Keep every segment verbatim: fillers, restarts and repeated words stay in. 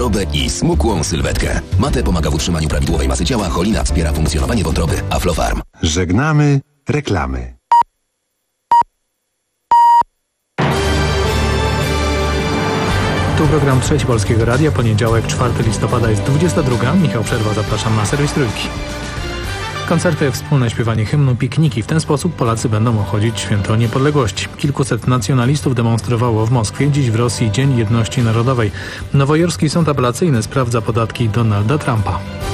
wątrobę i smukłą sylwetkę. Mate pomaga w utrzymaniu prawidłowej masy ciała, Cholina wspiera funkcjonowanie wątroby. Aflofarm. Żegnamy reklamy. Tu program Trzeci Polskiego Radia, poniedziałek, czwartego listopada, jest dwudziesta druga. Michał Przerwa, zapraszam na serwis Trójki. Koncerty, wspólne śpiewanie hymnu, pikniki. W ten sposób Polacy będą obchodzić Święto Niepodległości. Kilkuset nacjonalistów demonstrowało w Moskwie, dziś w Rosji Dzień Jedności Narodowej. Nowojorski Sąd Apelacyjny sprawdza podatki Donalda Trumpa.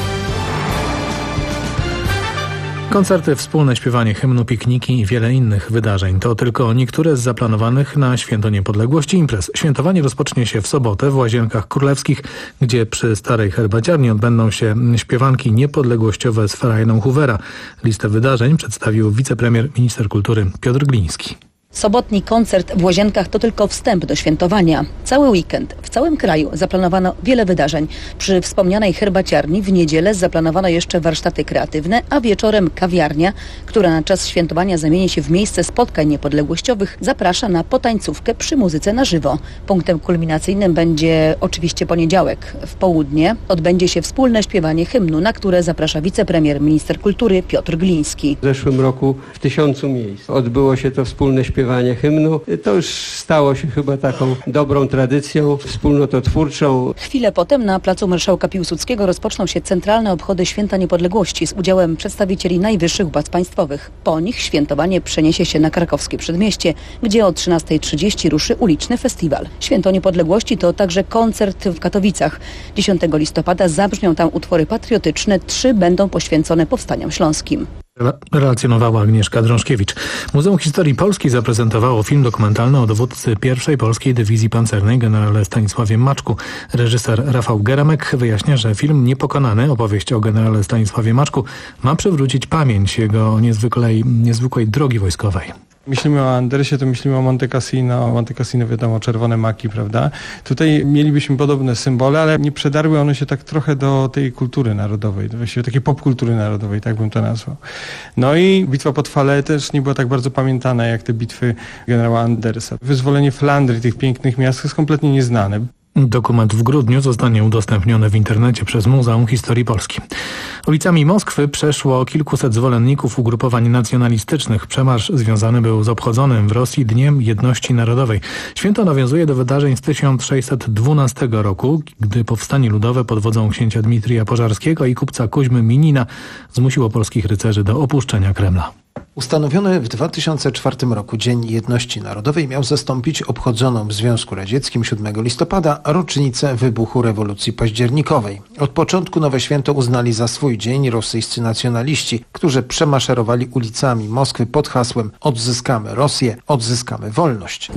Koncerty, wspólne śpiewanie hymnu, pikniki i wiele innych wydarzeń. To tylko niektóre z zaplanowanych na Święto Niepodległości imprez. Świętowanie rozpocznie się w sobotę w Łazienkach Królewskich, gdzie przy Starej Herbaciarni odbędą się śpiewanki niepodległościowe z Frajną Hoovera. Listę wydarzeń przedstawił wicepremier, minister kultury Piotr Gliński. Sobotni koncert w Łazienkach to tylko wstęp do świętowania. Cały weekend w całym kraju zaplanowano wiele wydarzeń. Przy wspomnianej herbaciarni w niedzielę zaplanowano jeszcze warsztaty kreatywne, a wieczorem kawiarnia, która na czas świętowania zamieni się w miejsce spotkań niepodległościowych, zaprasza na potańcówkę przy muzyce na żywo. Punktem kulminacyjnym będzie oczywiście poniedziałek. W południe odbędzie się wspólne śpiewanie hymnu, na które zaprasza wicepremier, minister kultury Piotr Gliński. W zeszłym roku w tysiącu miejsc odbyło się to wspólne śpiewanie hymnu. To już stało się chyba taką dobrą tradycją wspólnototwórczą. Chwilę potem na placu Marszałka Piłsudskiego rozpoczną się centralne obchody Święta Niepodległości z udziałem przedstawicieli najwyższych władz państwowych. Po nich świętowanie przeniesie się na krakowskie Przedmieście, gdzie o trzynastej trzydzieści ruszy uliczny festiwal. Święto Niepodległości to także koncert w Katowicach. dziesiątego listopada zabrzmią tam utwory patriotyczne, trzy będą poświęcone powstaniom śląskim. Relacjonowała Agnieszka Drążkiewicz. Muzeum Historii Polski zaprezentowało film dokumentalny o dowódcy pierwszej Polskiej Dywizji Pancernej generale Stanisławie Maczku. Reżyser Rafał Geremek wyjaśnia, że film Niepokonany, opowieść o generale Stanisławie Maczku, ma przywrócić pamięć jego niezwykłej, niezwykłej drogi wojskowej. Myślimy o Andersie, to myślimy o Monte Cassino. Monte Cassino, wiadomo, czerwone maki, prawda? Tutaj mielibyśmy podobne symbole, ale nie przedarły one się tak trochę do tej kultury narodowej, właściwie takiej popkultury narodowej, tak bym to nazwał. No i bitwa pod Falaise też nie była tak bardzo pamiętana jak te bitwy generała Andersa. Wyzwolenie Flandrii, tych pięknych miast, jest kompletnie nieznane. Dokument w grudniu zostanie udostępniony w internecie przez Muzeum Historii Polski. Ulicami Moskwy przeszło kilkuset zwolenników ugrupowań nacjonalistycznych. Przemarsz związany był z obchodzonym w Rosji Dniem Jedności Narodowej. Święto nawiązuje do wydarzeń z tysiąc sześćset dwunastego roku, gdy powstanie ludowe pod wodzą księcia Dmitrija Pożarskiego i kupca Kuźmy Minina zmusiło polskich rycerzy do opuszczenia Kremla. Ustanowiony w dwa tysiące czwartym roku Dzień Jedności Narodowej miał zastąpić obchodzoną w Związku Radzieckim siódmego listopada rocznicę wybuchu rewolucji październikowej. Od początku nowe święto uznali za swój dzień rosyjscy nacjonaliści, którzy przemaszerowali ulicami Moskwy pod hasłem „Odzyskamy Rosję, odzyskamy wolność”.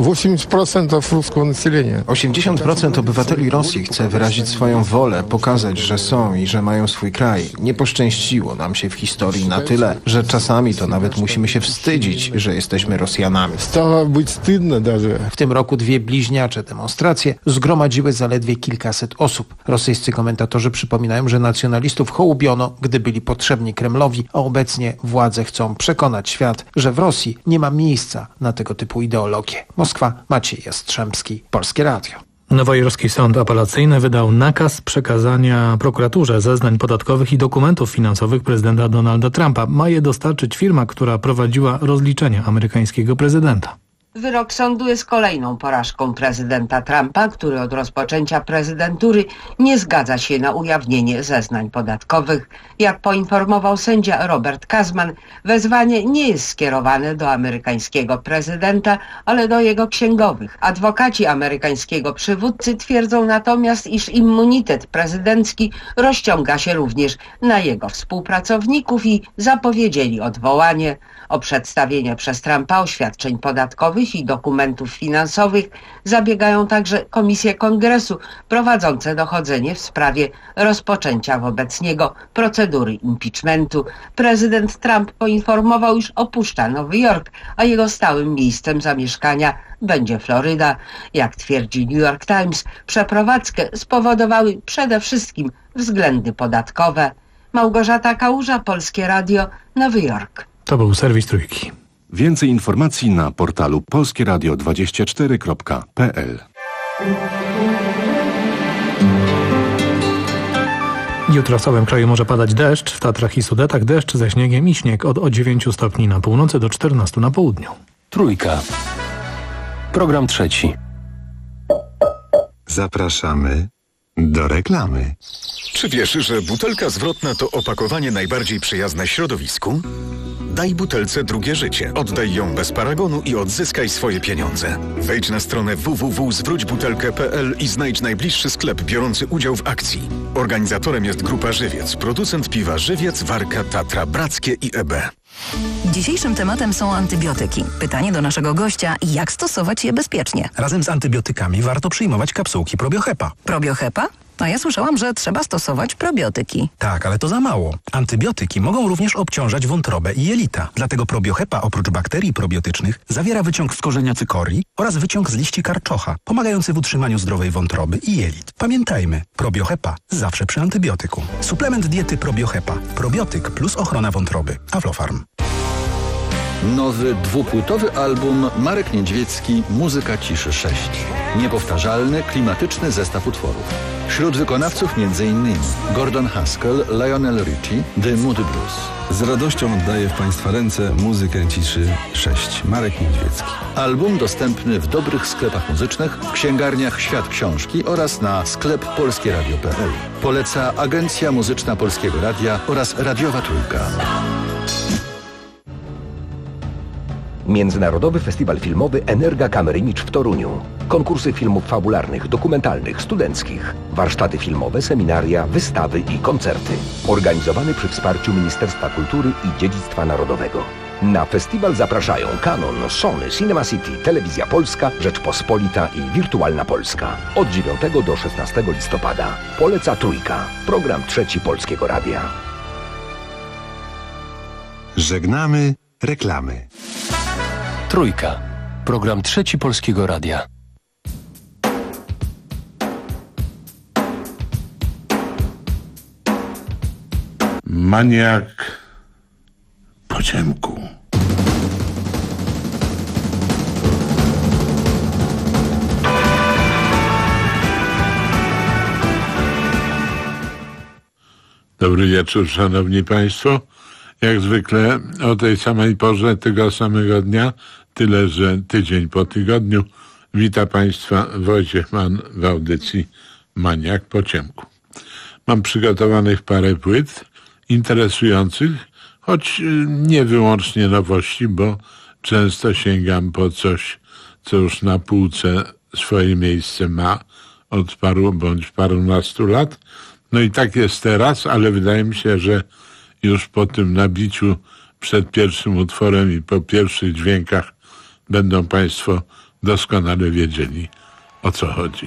osiemdziesiąt procent obywateli Rosji chce wyrazić swoją wolę, pokazać, że są i że mają swój kraj. Nie poszczęściło nam się w historii na tyle, że czasami to nawet musimy się wstydzić, że jesteśmy Rosjanami. W tym roku dwie bliźniacze demonstracje zgromadziły zaledwie kilkaset osób. Rosyjscy komentatorzy przypominają, że nacjonalistów hołubiono, gdy byli potrzebni Kremlowi, a obecnie władze chcą przekonać świat, że w Rosji nie ma miejsca na tego typu ideologię. Moskwa, Maciej Jastrzębski, Polskie Radio. Nowojorski Sąd Apelacyjny wydał nakaz przekazania prokuraturze zeznań podatkowych i dokumentów finansowych prezydenta Donalda Trumpa. Ma je dostarczyć firma, która prowadziła rozliczenia amerykańskiego prezydenta. Wyrok sądu jest kolejną porażką prezydenta Trumpa, który od rozpoczęcia prezydentury nie zgadza się na ujawnienie zeznań podatkowych. Jak poinformował sędzia Robert Kazman, wezwanie nie jest skierowane do amerykańskiego prezydenta, ale do jego księgowych. Adwokaci amerykańskiego przywódcy twierdzą natomiast, iż immunitet prezydencki rozciąga się również na jego współpracowników i zapowiedzieli odwołanie. O przedstawienie przez Trumpa oświadczeń podatkowych i dokumentów finansowych zabiegają także komisje Kongresu prowadzące dochodzenie w sprawie rozpoczęcia wobec niego procedury impeachmentu. Prezydent Trump poinformował, iż opuszcza Nowy Jork, a jego stałym miejscem zamieszkania będzie Floryda. Jak twierdzi New York Times, przeprowadzkę spowodowały przede wszystkim względy podatkowe. Małgorzata Kałuża, Polskie Radio, Nowy Jork. To był serwis Trójki. Więcej informacji na portalu polskieradio dwadzieścia cztery kropka p l. Jutro w całym kraju może padać deszcz, w Tatrach i Sudetach deszcz ze śniegiem i śnieg od o dziewięciu stopni na północy do czternastu na południu. Trójka. Program trzeci. Zapraszamy do reklamy. Czy wiesz, że butelka zwrotna to opakowanie najbardziej przyjazne środowisku? Daj butelce drugie życie. Oddaj ją bez paragonu i odzyskaj swoje pieniądze. Wejdź na stronę w w w kropka zwróć butelkę kropka p l i znajdź najbliższy sklep biorący udział w akcji. Organizatorem jest Grupa Żywiec, producent piwa Żywiec, Warka, Tatra, Brackie i E B. Dzisiejszym tematem są antybiotyki. Pytanie do naszego gościa, jak stosować je bezpiecznie? Razem z antybiotykami warto przyjmować kapsułki Probiohepa. Probiohepa? A ja słyszałam, że trzeba stosować probiotyki. Tak, ale to za mało. Antybiotyki mogą również obciążać wątrobę i jelita. Dlatego Probiohepa oprócz bakterii probiotycznych zawiera wyciąg z korzenia cykorii oraz wyciąg z liści karczocha, pomagający w utrzymaniu zdrowej wątroby i jelit. Pamiętajmy, Probiohepa zawsze przy antybiotyku. Suplement diety Probiohepa. Probiotyk plus ochrona wątroby. Aflofarm. Nowy dwupłytowy album Marek Niedźwiecki Muzyka ciszy sześć. Niepowtarzalny, klimatyczny zestaw utworów. Wśród wykonawców m.in. Gordon Haskell, Lionel Richie, The Moody Blues. Z radością oddaję w Państwa ręce Muzykę ciszy sześć. Marek Niedźwiecki. Album dostępny w dobrych sklepach muzycznych, w księgarniach Świat Książki oraz na sklep polskie radio kropka p l. Poleca Agencja Muzyczna Polskiego Radia oraz Radiowa Trójka. Międzynarodowy Festiwal Filmowy Energa Camera Image w Toruniu. Konkursy filmów fabularnych, dokumentalnych, studenckich. Warsztaty filmowe, seminaria, wystawy i koncerty. Organizowany przy wsparciu Ministerstwa Kultury i Dziedzictwa Narodowego. Na festiwal zapraszają Canon, Sony, Cinema City, Telewizja Polska, Rzeczpospolita i Wirtualna Polska. Od dziewiątego do szesnastego listopada. Poleca Trójka. Program trzeci Polskiego Radia. Żegnamy reklamy. Trójka. Program trzeci Polskiego Radia. Maniak po ciemku. Dobry wieczór, szanowni państwo. Jak zwykle o tej samej porze tego samego dnia, tyle że tydzień po tygodniu, wita państwa Wojciech Mann w audycji Maniak po ciemku. Mam przygotowanych parę płyt interesujących, choć nie wyłącznie nowości, bo często sięgam po coś, co już na półce swoje miejsce ma od paru bądź parunastu lat. No i tak jest teraz, ale wydaje mi się, że już po tym nabiciu przed pierwszym utworem i po pierwszych dźwiękach będą państwo doskonale wiedzieli, o co chodzi.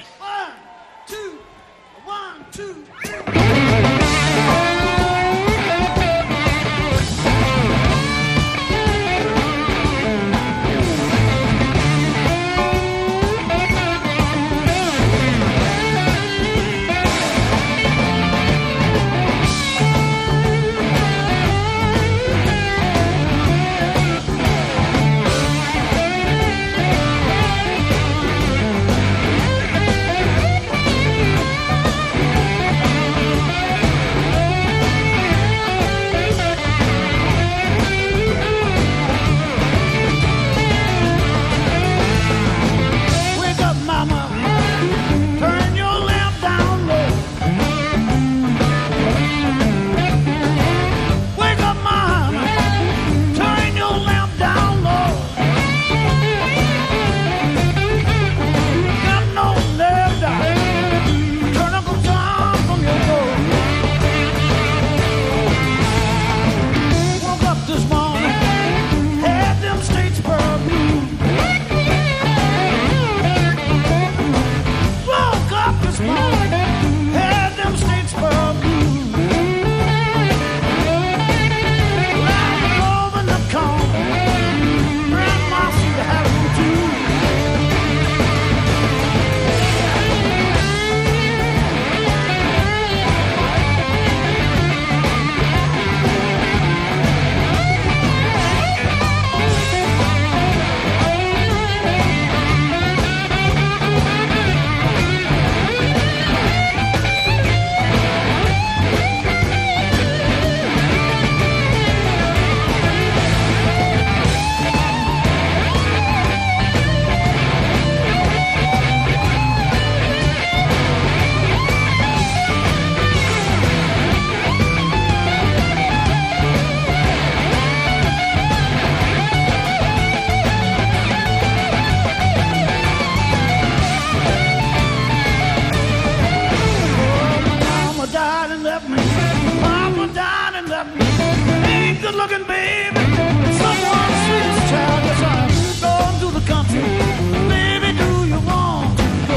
died and left me. Mama died and left me. Ain't good looking baby. Someone sweetest child. Yes, I'm going to the country. Baby, do you want to go?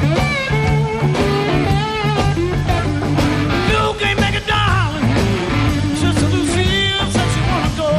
You can't make it, darling. Sister Lucille said she wanna go.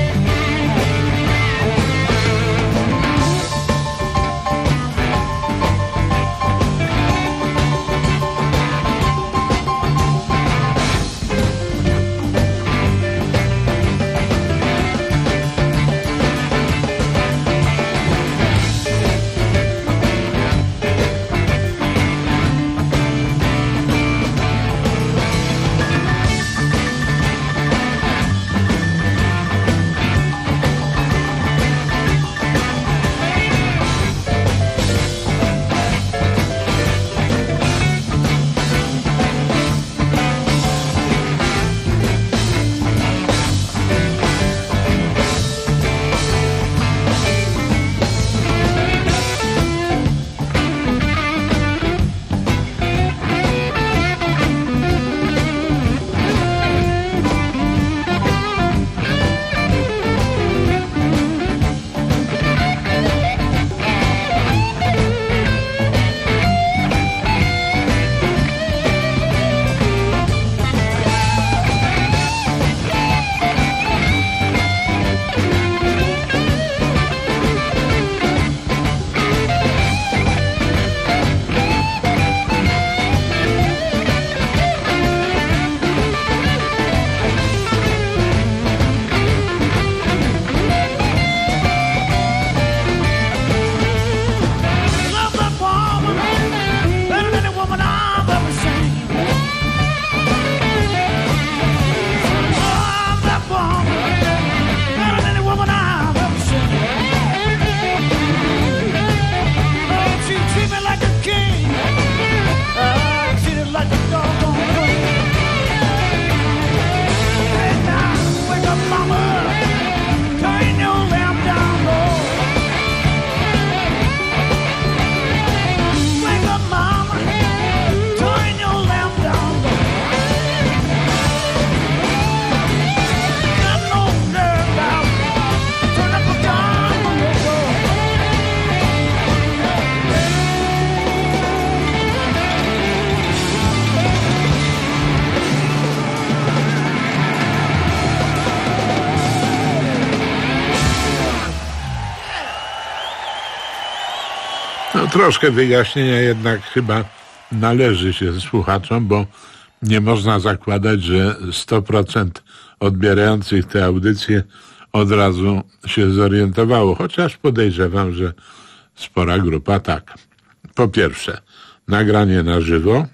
No, troszkę wyjaśnienia jednak chyba należy się słuchaczom, bo nie można zakładać, że sto procent odbierających te audycje od razu się zorientowało, chociaż podejrzewam, że spora grupa tak. Po pierwsze, nagranie na żywo,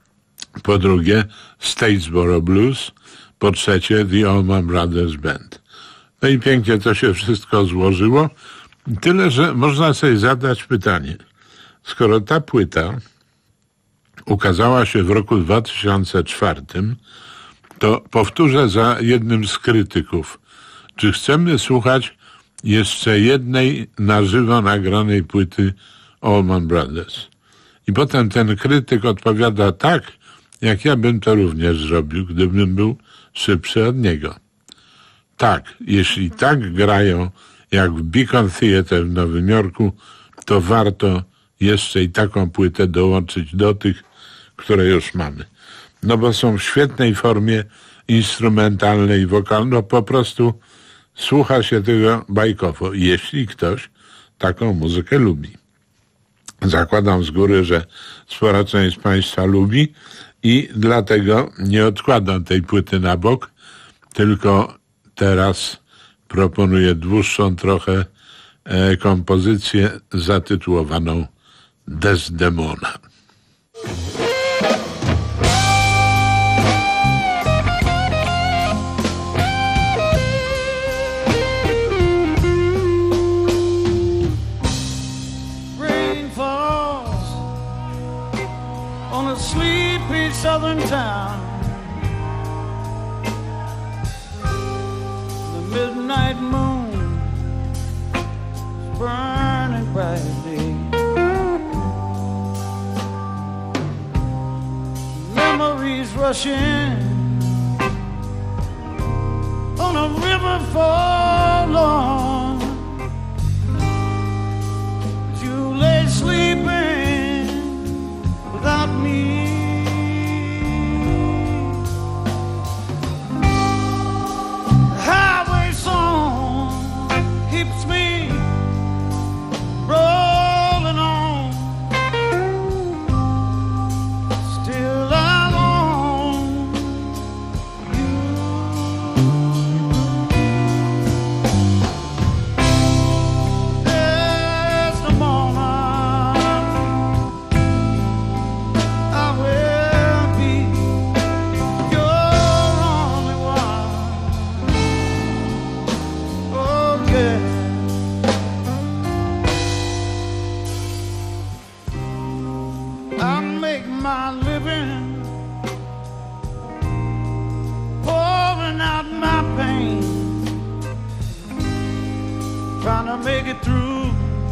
po drugie, Statesboro Blues, po trzecie, The Allman Brothers Band. No i pięknie to się wszystko złożyło, tyle, że można sobie zadać pytanie. Skoro ta płyta ukazała się w roku dwa tysiące czwartym, to powtórzę za jednym z krytyków. Czy chcemy słuchać jeszcze jednej na żywo nagranej płyty Allman Brothers? I potem ten krytyk odpowiada tak, jak ja bym to również zrobił, gdybym był szybszy od niego. Tak, jeśli tak grają jak w Beacon Theatre w Nowym Jorku, to warto jeszcze i taką płytę dołączyć do tych, które już mamy. No bo są w świetnej formie instrumentalnej i wokalnej. No po prostu słucha się tego bajkowo, jeśli ktoś taką muzykę lubi. Zakładam z góry, że spora część z Państwa lubi i dlatego nie odkładam tej płyty na bok, tylko teraz proponuję dłuższą trochę e, kompozycję zatytułowaną Desdemona. Rain falls on a sleepy southern town. The midnight moon is burning brightly. memories rushing on a river forlorn. You lay sleeping without me. The highway song keeps me rolling on. Still I want you. There's the moment I will be your only one. Oh yeah. I make my living pouring out my pain, trying to make it through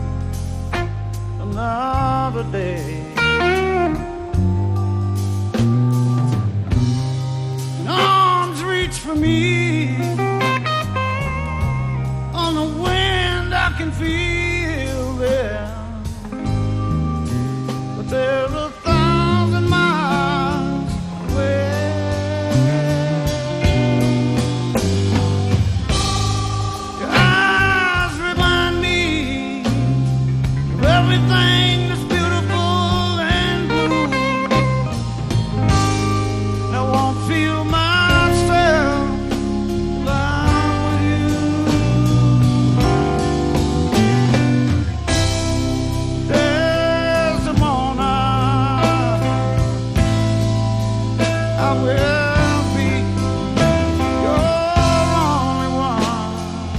another day. And arms reach for me on the wind, I can feel there. But there's a thousand miles away. Your eyes remind me of everything that's beautiful and blue. And I won't feel myself alive with you. There's the morning I will be your only one.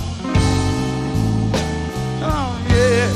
Oh yeah.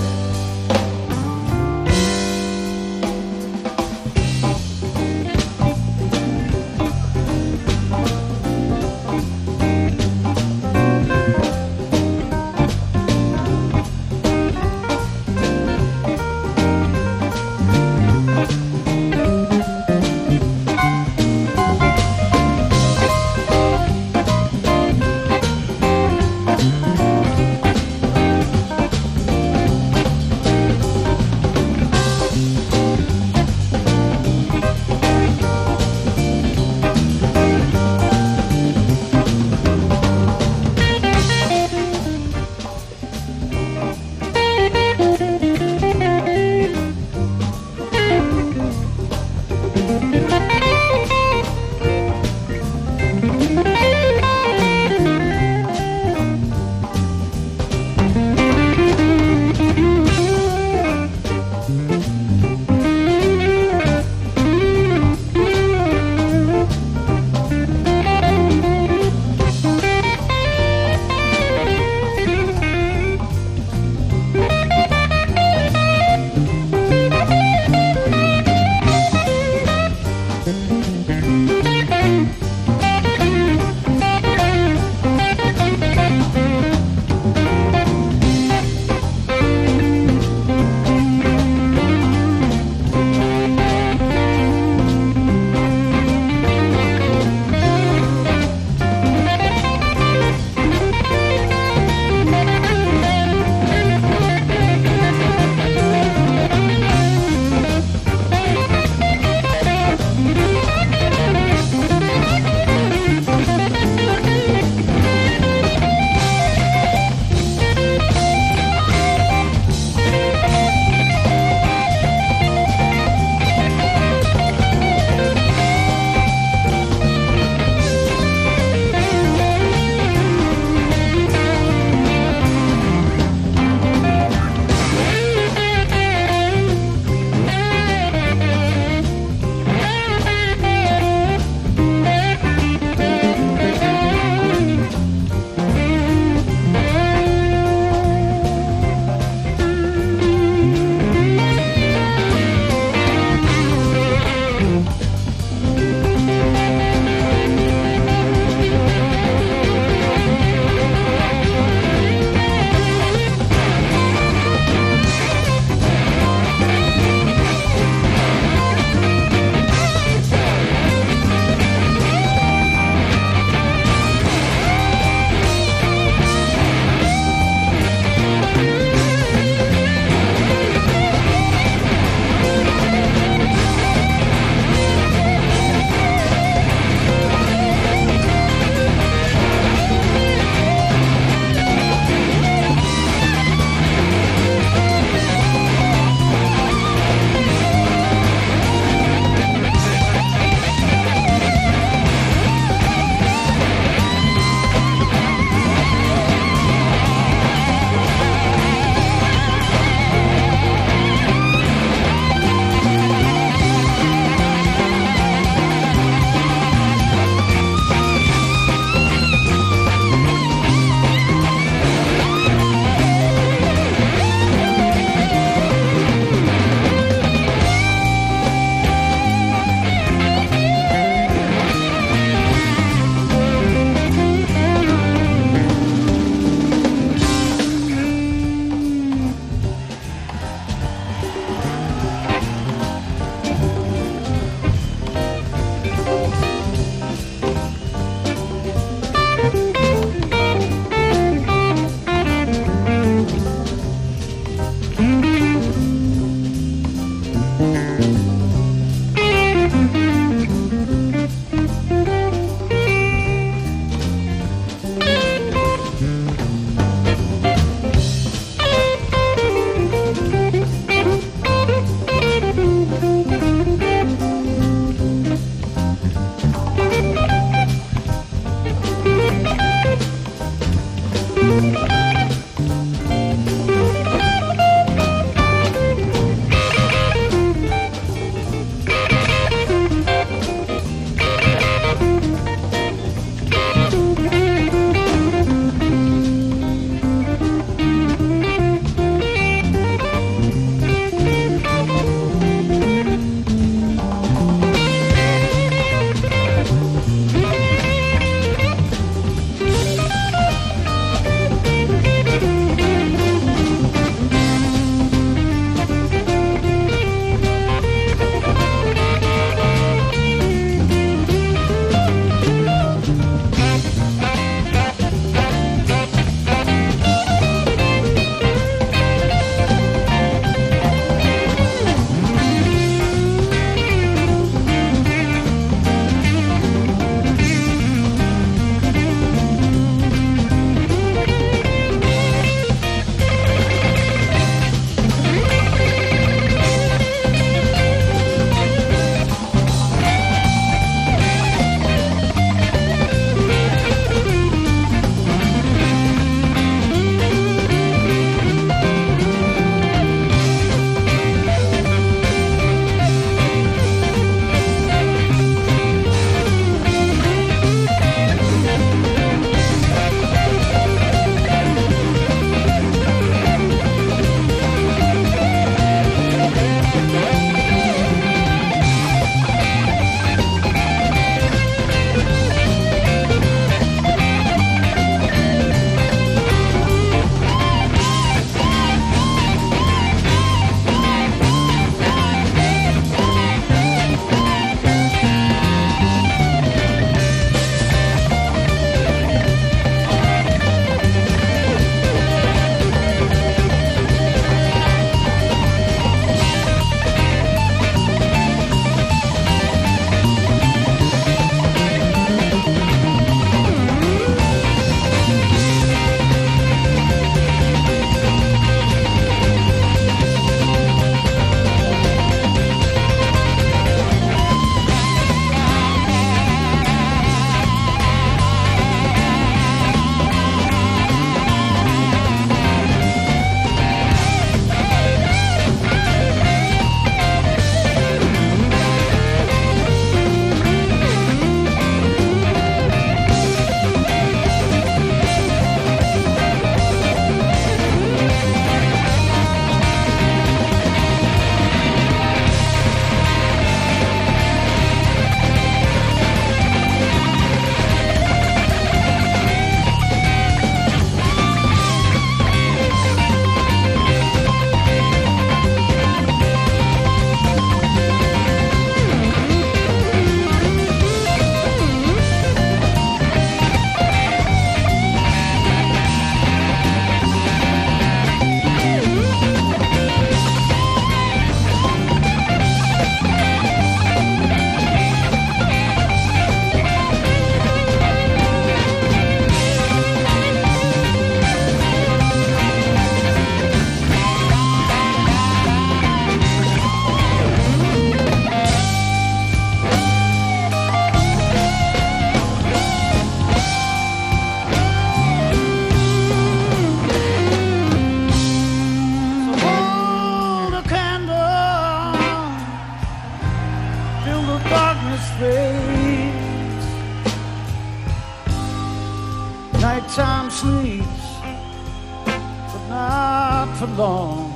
for long.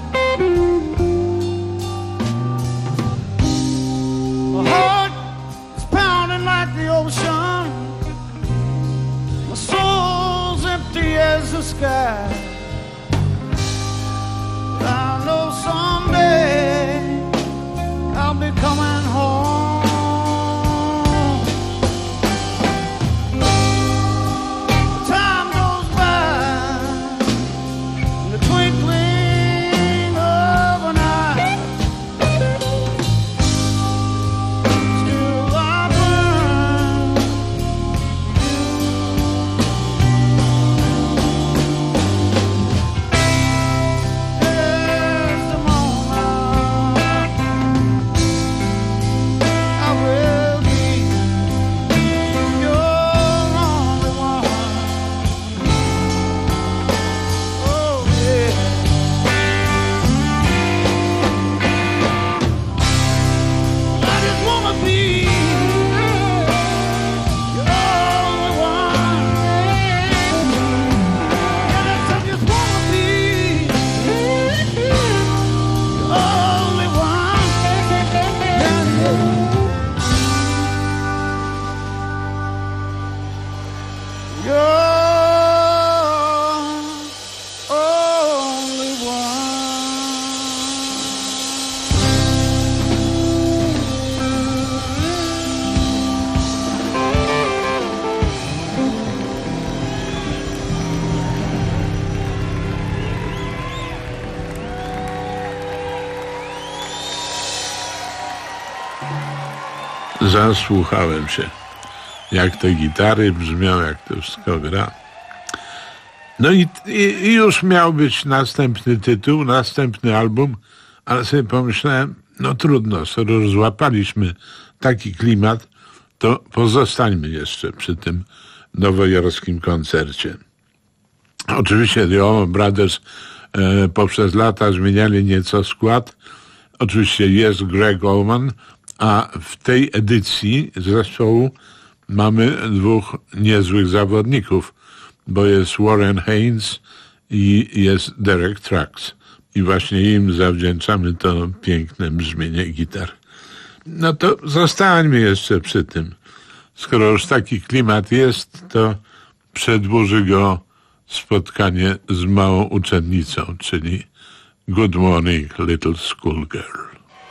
My heart is pounding like the ocean. My soul's empty as the sky. I know someday I'll be coming home. Time goes by in the twinkling of an eye. Still I burn. There's the moment I will be your only one. Oh yeah. I just wanna be your only one. Yes, I just wanna be your only one. Yeah, yeah. You're only one. Zasłuchałem się, jak te gitary brzmią, jak to wszystko gra. No i, i, i już miał być następny tytuł, następny album, ale sobie pomyślałem, no trudno, skoro złapaliśmy taki klimat, to pozostańmy jeszcze przy tym nowojorskim koncercie. Oczywiście The Allman Brothers e, poprzez lata zmieniali nieco skład. Oczywiście jest Greg Allman, a w tej edycji zespołu mamy dwóch niezłych zawodników, bo jest Warren Haynes i jest Derek Trucks. I właśnie im zawdzięczamy to piękne brzmienie gitar. No to zostańmy jeszcze przy tym. Skoro już taki klimat jest, to przedłuży go spotkanie z małą uczennicą, czyli Good Morning Little Schoolgirl.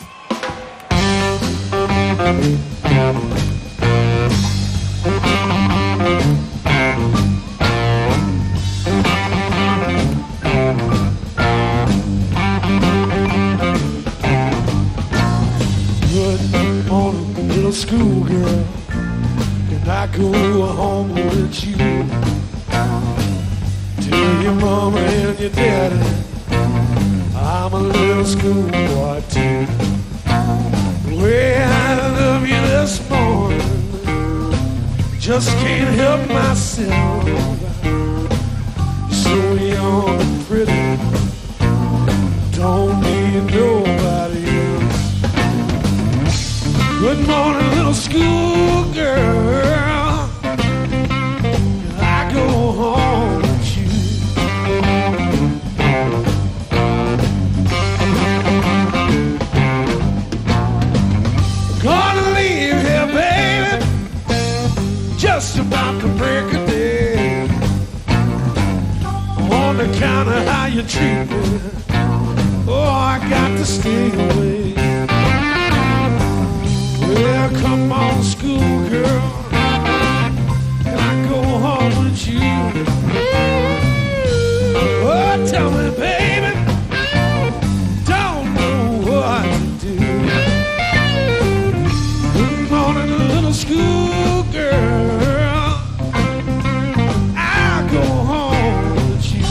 Good morning, little schoolgirl. Can I go home with you? Tell your mama and your daddy I'm a little schoolboy too. Way I love you this morning, just can't help myself. You're so young and pretty, don't need nobody else. Good morning, little schoolgirl. I go home with you. Gonna leave here, baby, just about to break a day. On account of how you treat me, oh, I got to stay away. Well, come on, schoolgirl, can I go home with you? Oh, tell me, baby, don't know what to do. Good morning, little schoolgirl, I'll go home with you.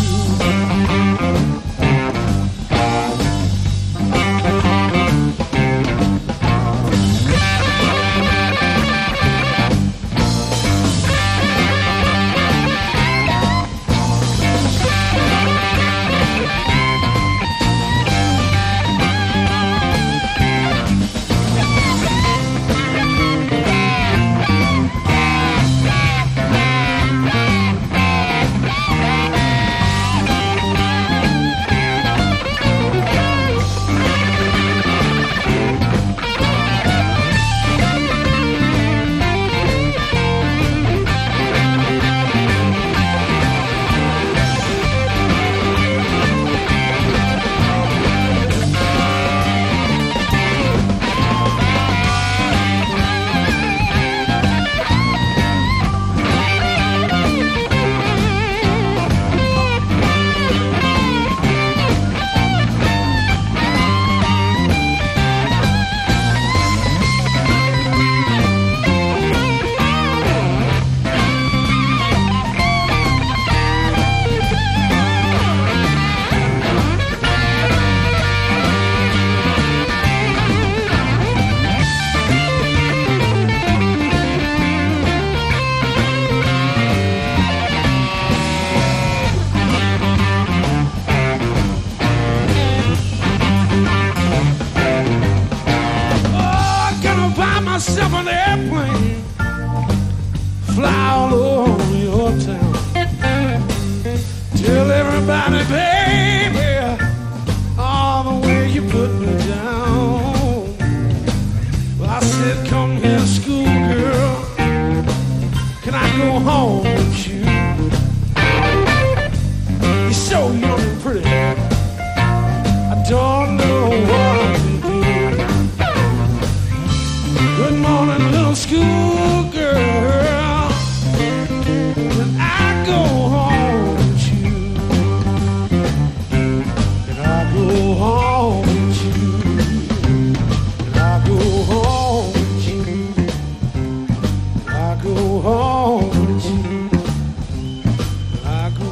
home with you. You're so young and pretty, I don't know what to do. Good morning, little school girl, when I go home with you, and I go home with you, and I go home with you, and I go home with you, and I go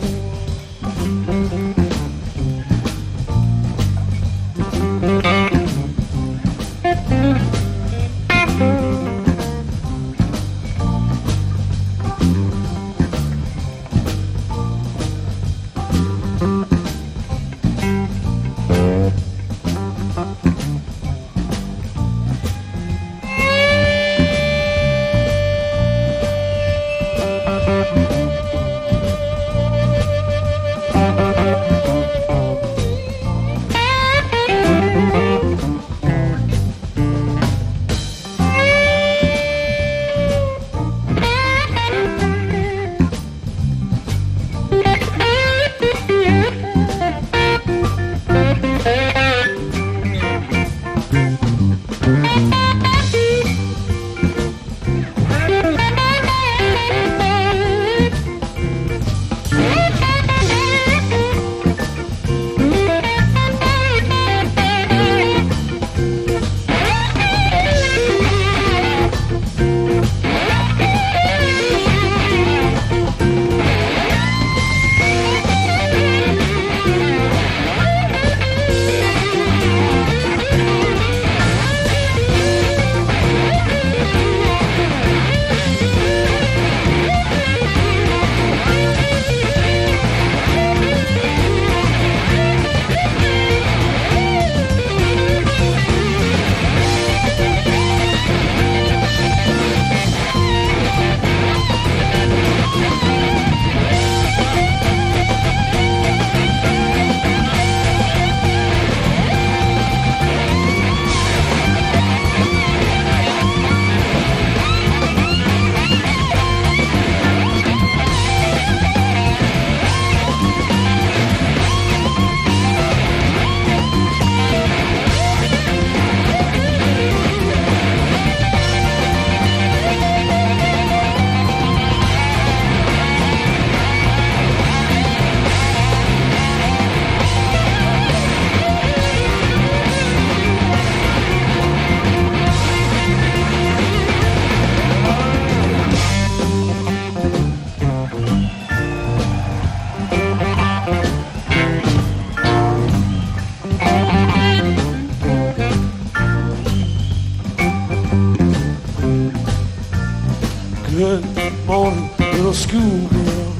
good morning, little schoolgirl,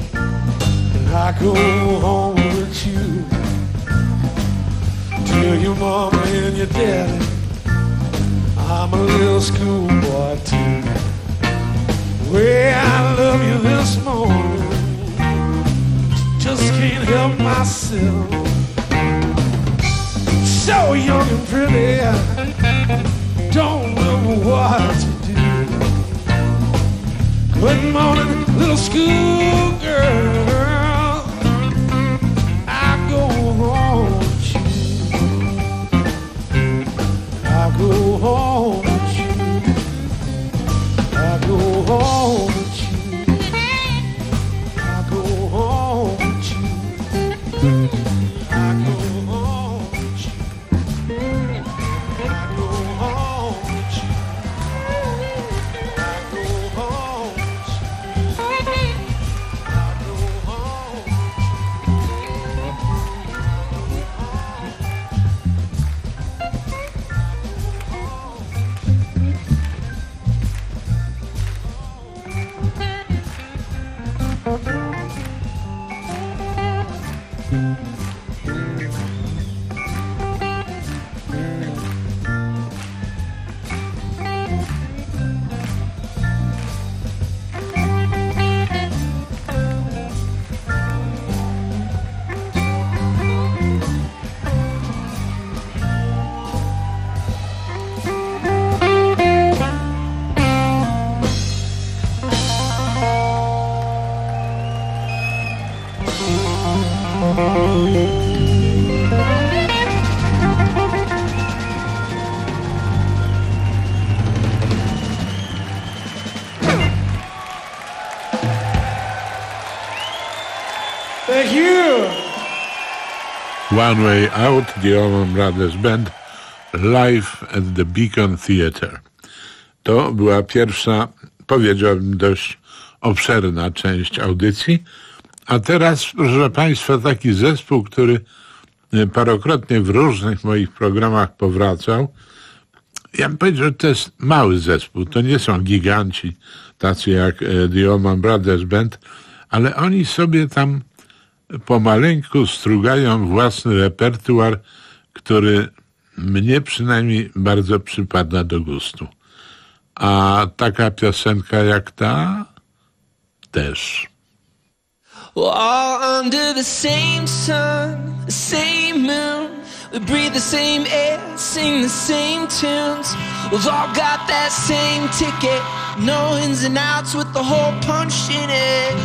and I go home with you. Tell your mama and your daddy I'm a little schoolboy too. Way I love you this morning, just can't help myself. So young and pretty, I don't know what to do. Good morning, little school girl, I go home with you. I go home with you. I go home with you. I go home with you. I go home with you. I go home with you. I go home with you. I go home. Thank you. One Way Out, The Allman Brothers Band, live at the Beacon Theatre. To była pierwsza, powiedziałbym, dość obszerna część audycji. A teraz, proszę Państwa, taki zespół, który parokrotnie w różnych moich programach powracał. Ja bym powiedział, że to jest mały zespół. To nie są giganci, tacy jak The Allman Brothers Band, ale oni sobie tam pomaleńku strugają własny repertuar, który mnie przynajmniej bardzo przypada do gustu. A taka piosenka jak ta też. We're all under the same sun, the same moon. We breathe the same air, sing the same tunes. We've all got that same ticket, no ins and outs with the hole punched in it.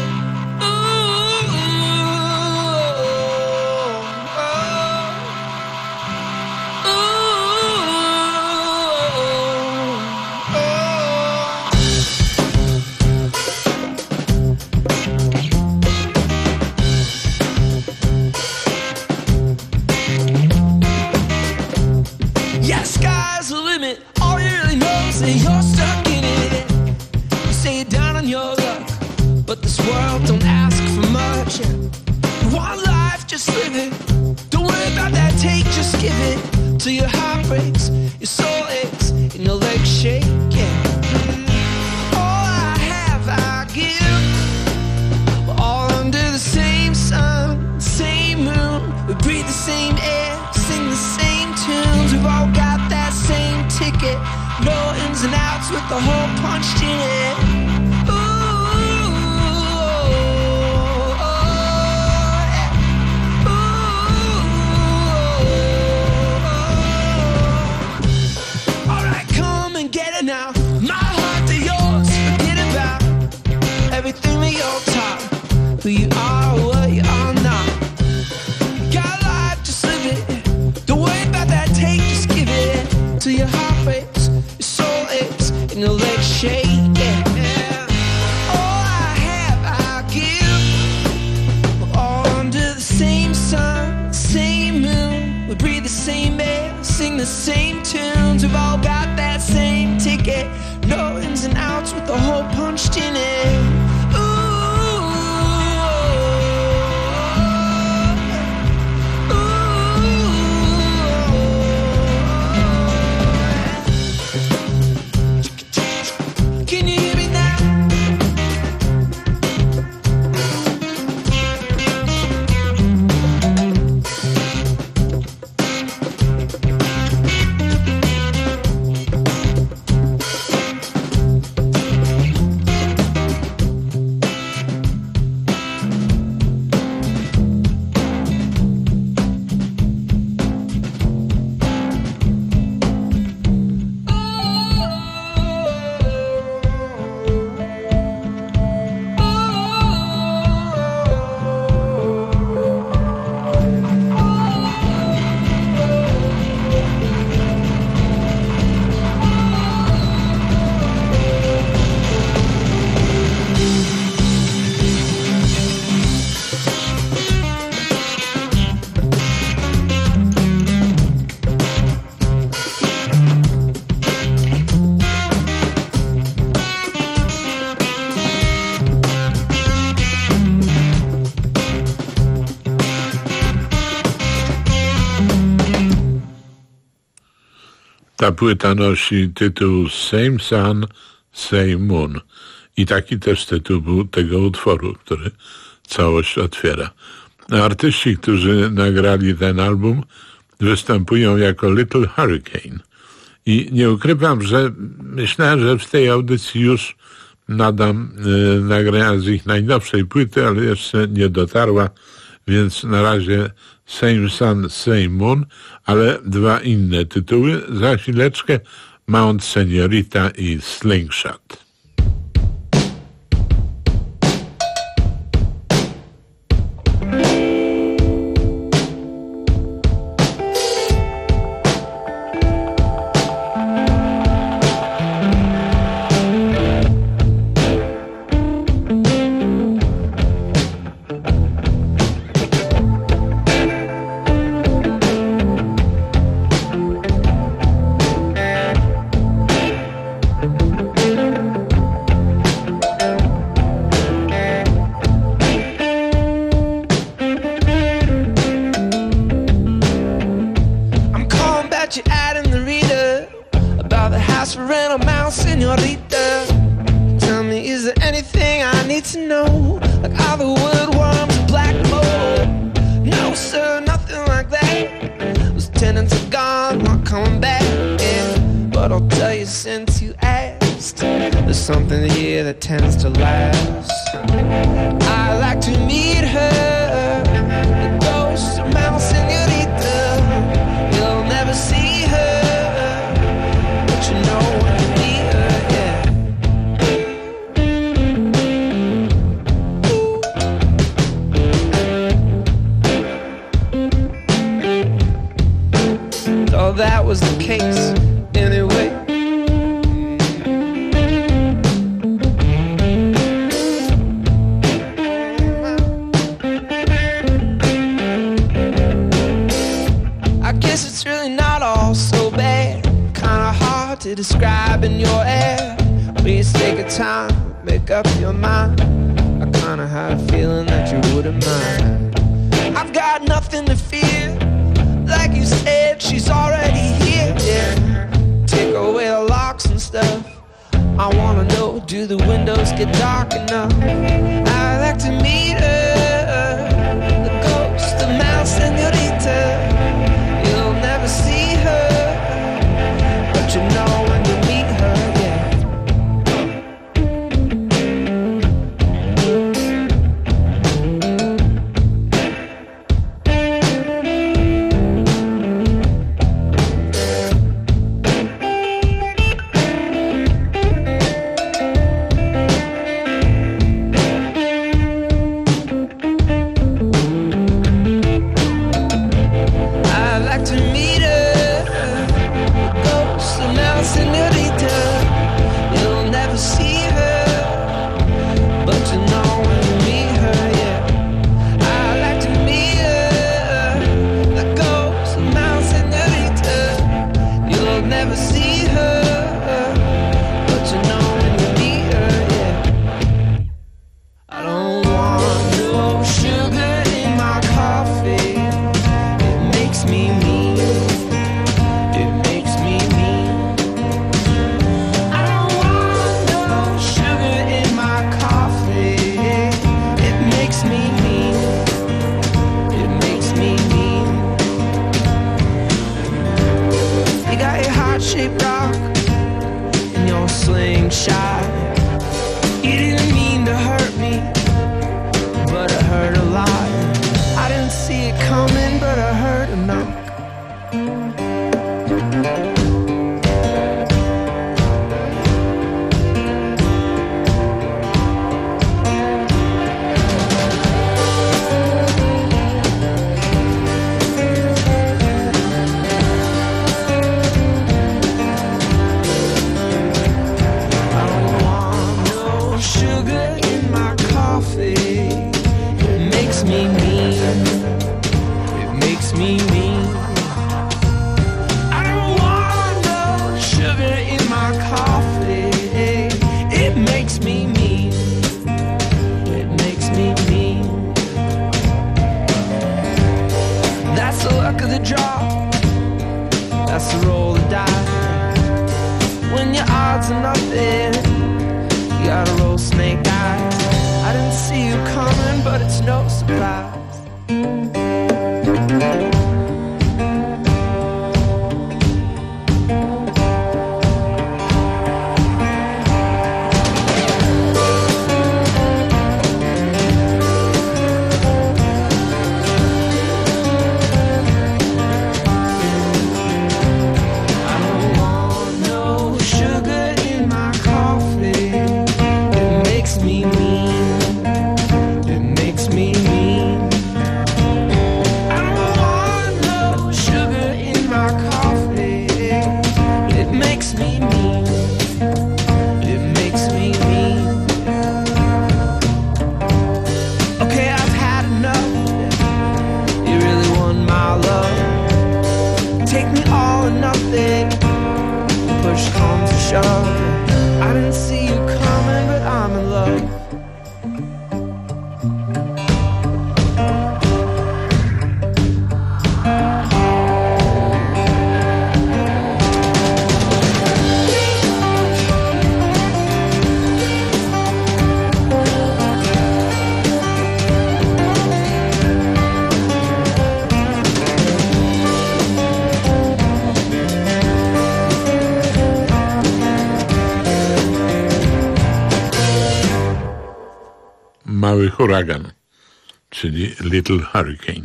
Yeah, sky's the limit. All you really know is that you're stuck in it. You say you're down on your luck, but this world don't ask for much. You want life, just live it. Don't worry about that take, just give it. Till your heart breaks, your soul aches, and your legs shake. Yeah. All I have, I give. We're all under the same sun, same moon. We breathe the same air, sing the same tunes. We've all got that same ticket, no ins and outs with the hole punched in it. Ooh, oh, yeah. Ooh, all right, come and get it now. My heart to yours, forget about everything that you're taught. Who you are, what you are not. Got life, just live it. Don't worry about that take, just give it. Till your heart breaks, your soul aches, and your legs shake. Yeah. All I have, I give. We're all under the same sun, same moon. We breathe the same air, sing the same tunes. We've all got that same ticket, no ins and outs with the hole punched in it. Can you hear me now? Ta płyta nosi tytuł Same Sun, Same Moon. I taki też tytuł był tego utworu, który całość otwiera. Artyści, którzy nagrali ten album, występują jako Little Hurricane. I nie ukrywam, że myślałem, że w tej audycji już nadam y, nagrania z ich najnowszej płyty, ale jeszcze nie dotarła, więc na razie Same Sun, Same Moon, ale dwa inne tytuły. Za chwileczkę Mount Seniorita i Slingshot. there anything I need to know? Like are the woodworms or black mold? No, sir, nothing like that. Those tenants are gone, not coming back. Yeah, but I'll tell you since you asked, there's something here that tends to last. I like to meet her, the ghost of Mama Senorita. You'll never see her, but you know when you meet her, yeah. Oh, that was the case anyway. I guess it's really not all so bad. Kinda hard to describe in your air. Please take a time, make up your mind. I kinda had a feeling that you wouldn't mind. I've got nothing to fear. Like you said, she's already here, yeah. Take away the locks and stuff. I wanna know, do the windows get dark enough? I'd like to meet her, the ghost of Mama Senorita. You'll never see her, but you know when you meet her, yeah. I'd like to meet her, ghost of Mama Senorita. You'll never see her, but you know when you meet her, yeah. I'd like to meet her, the ghost of Mama Senorita. You'll never see her, but you know when you meet her, yeah. I don't want no sugar in my coffee. It makes me mean. It makes me mean. I don't want no sugar in my coffee. It makes me mean. It makes me mean. You got your heart-shaped rock and your slingshot. You didn't mean to hurt me, but it hurt a lot. I didn't see it coming, but I heard a knock. I don't want no sugar in my coffee. It makes me mean. It makes me mean. I don't want no sugar in my coffee. It makes me mean. It makes me mean. That's the luck of the draw. That's the roll of dice. When your odds are nothing, you gotta roll snake eyes. I didn't see you coming, but it's no surprise. I don't want no sugar in my coffee. It makes me mean. It makes me mean. mały huragan, czyli Little Hurricane.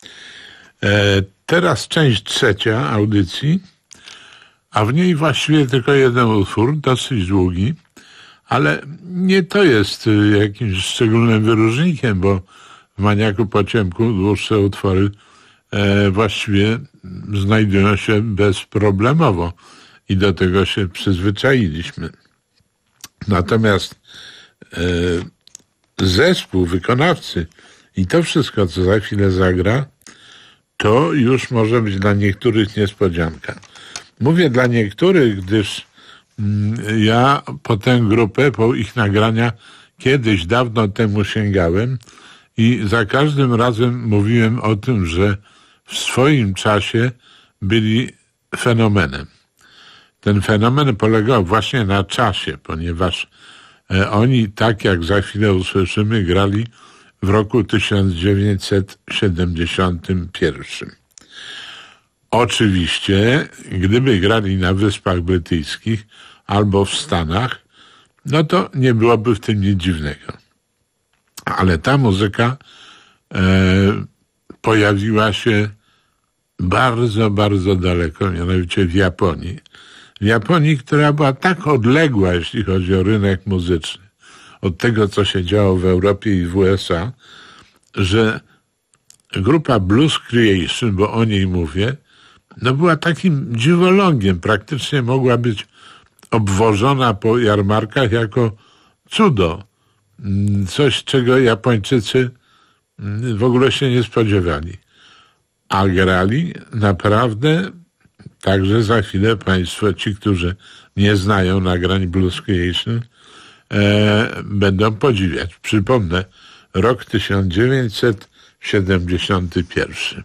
E, teraz część trzecia audycji, a w niej właściwie tylko jeden utwór, dosyć długi, ale nie to jest jakimś szczególnym wyróżnikiem, bo w Maniaku po ciemku dłuższe utwory e, właściwie znajdują się bezproblemowo i do tego się przyzwyczailiśmy. Natomiast e, zespół, wykonawcy i to wszystko, co za chwilę zagra, to już może być dla niektórych niespodzianka. Mówię dla niektórych, gdyż mm, ja po tę grupę, po ich nagrania kiedyś dawno temu sięgałem i za każdym razem mówiłem o tym, że w swoim czasie byli fenomenem. Ten fenomen polegał właśnie na czasie, ponieważ e, oni, tak jak za chwilę usłyszymy, grali w roku tysiąc dziewięćset siedemdziesiątym pierwszym. Oczywiście, gdyby grali na Wyspach Brytyjskich albo w Stanach, no to nie byłoby w tym nic dziwnego. Ale ta muzyka e, pojawiła się bardzo, bardzo daleko, mianowicie w Japonii. W Japonii, która była tak odległa, jeśli chodzi o rynek muzyczny, od tego, co się działo w Europie i w U S A, że grupa Blues Creation, bo o niej mówię, no była takim dziwolągiem. Praktycznie mogła być obwożona po jarmarkach jako cudo. Coś, czego Japończycy w ogóle się nie spodziewali. A grali naprawdę, także za chwilę Państwo, ci, którzy nie znają nagrań Blues Creation, e, będą podziwiać. Przypomnę, rok tysiąc dziewięćset siedemdziesiąty pierwszy.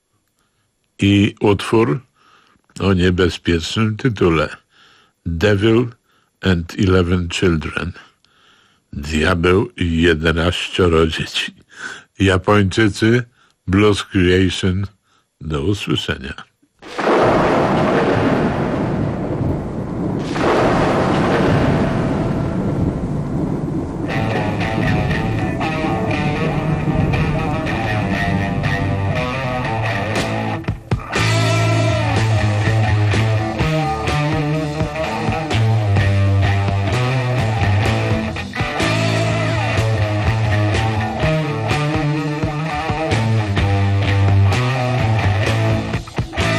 I utwór o niebezpiecznym tytule Devil and Eleven Children. Diabeł i jedenaścioro dzieci. Japończycy, Blues Creation. Do usłyszenia. Thank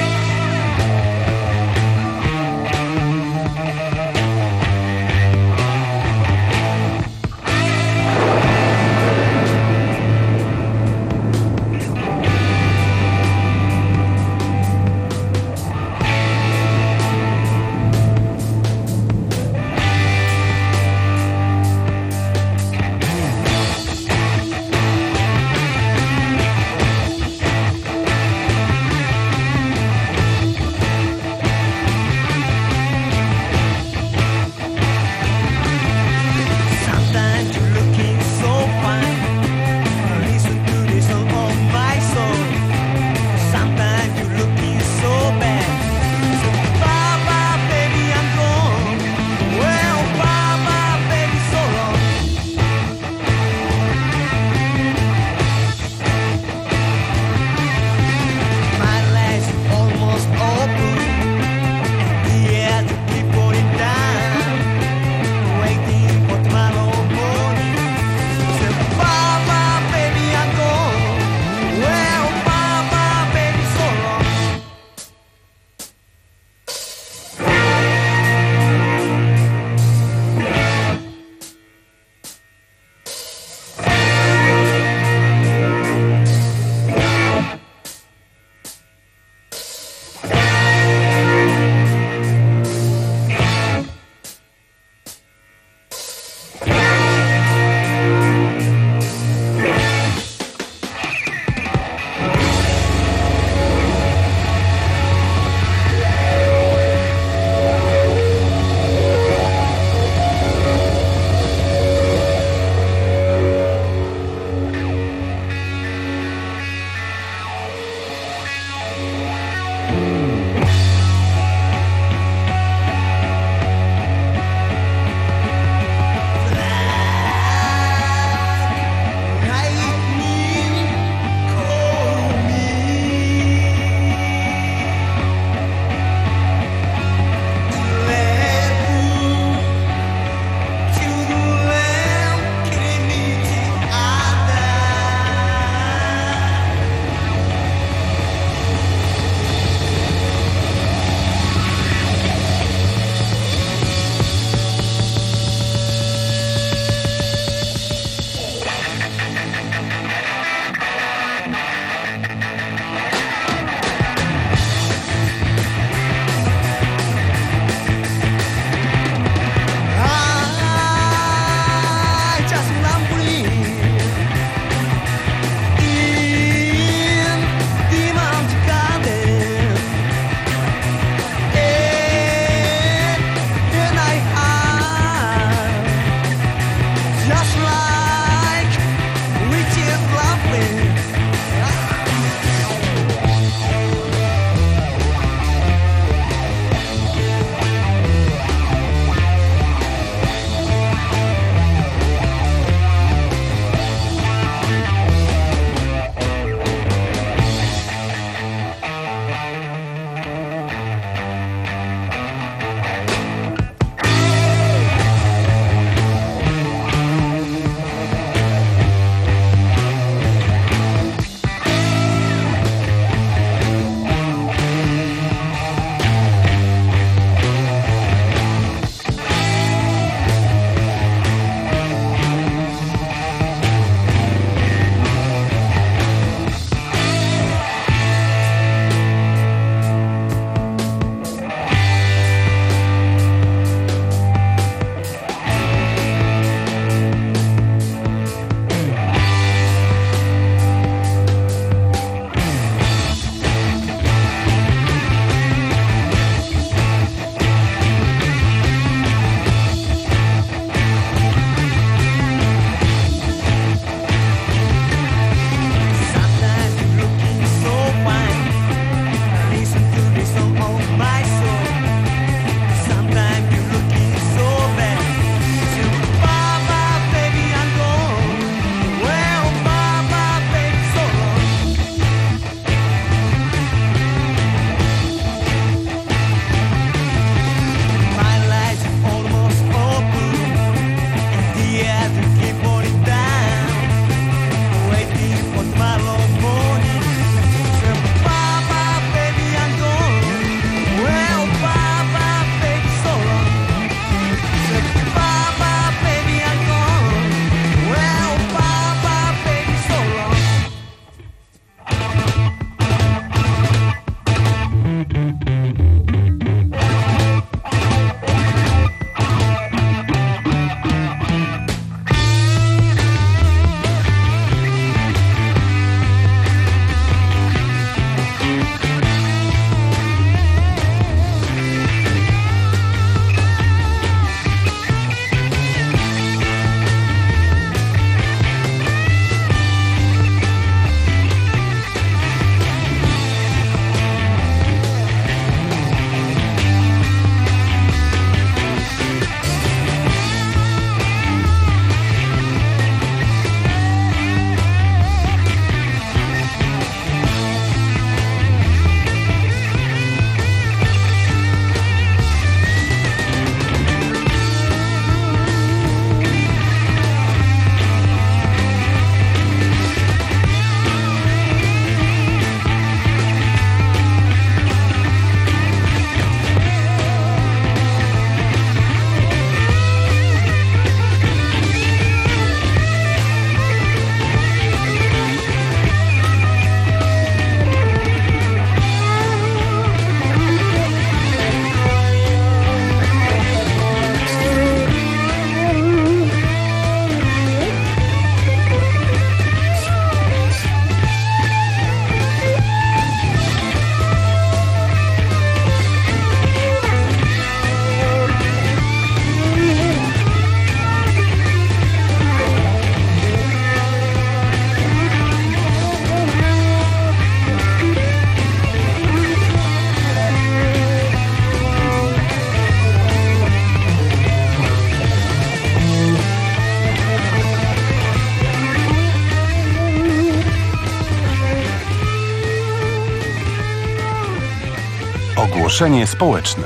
Ogłoszenie społeczne.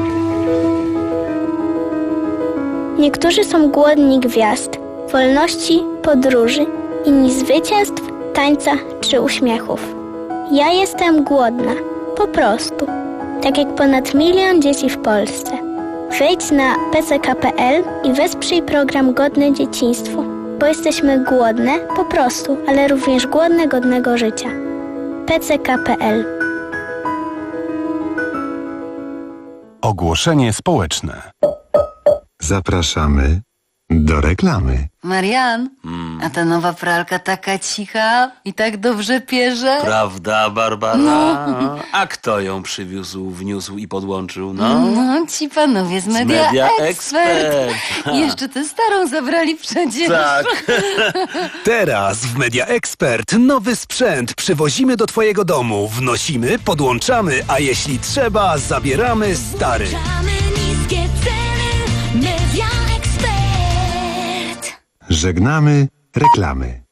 Niektórzy są głodni gwiazd, wolności, podróży, inni zwycięstw, tańca czy uśmiechów. Ja jestem głodna, po prostu. Tak jak ponad milion dzieci w Polsce. Wejdź na p c k kropka p l i wesprzyj program Godne Dzieciństwo, bo jesteśmy głodne, po prostu, ale również głodne godnego życia. p c k kropka p l. Ogłoszenie społeczne. Zapraszamy do reklamy. Marian, a ta nowa pralka taka cicha i tak dobrze pierze. Prawda, Barbara? No. A kto ją przywiózł, wniósł i podłączył, no? No, ci panowie z Media, Media Expert. Expert. Jeszcze tę starą zabrali przecież. Tak. Teraz w Media Expert nowy sprzęt przywozimy do twojego domu, wnosimy, podłączamy, a jeśli trzeba, zabieramy stary. Niskie ceny, Media Expert. Żegnamy reklamy.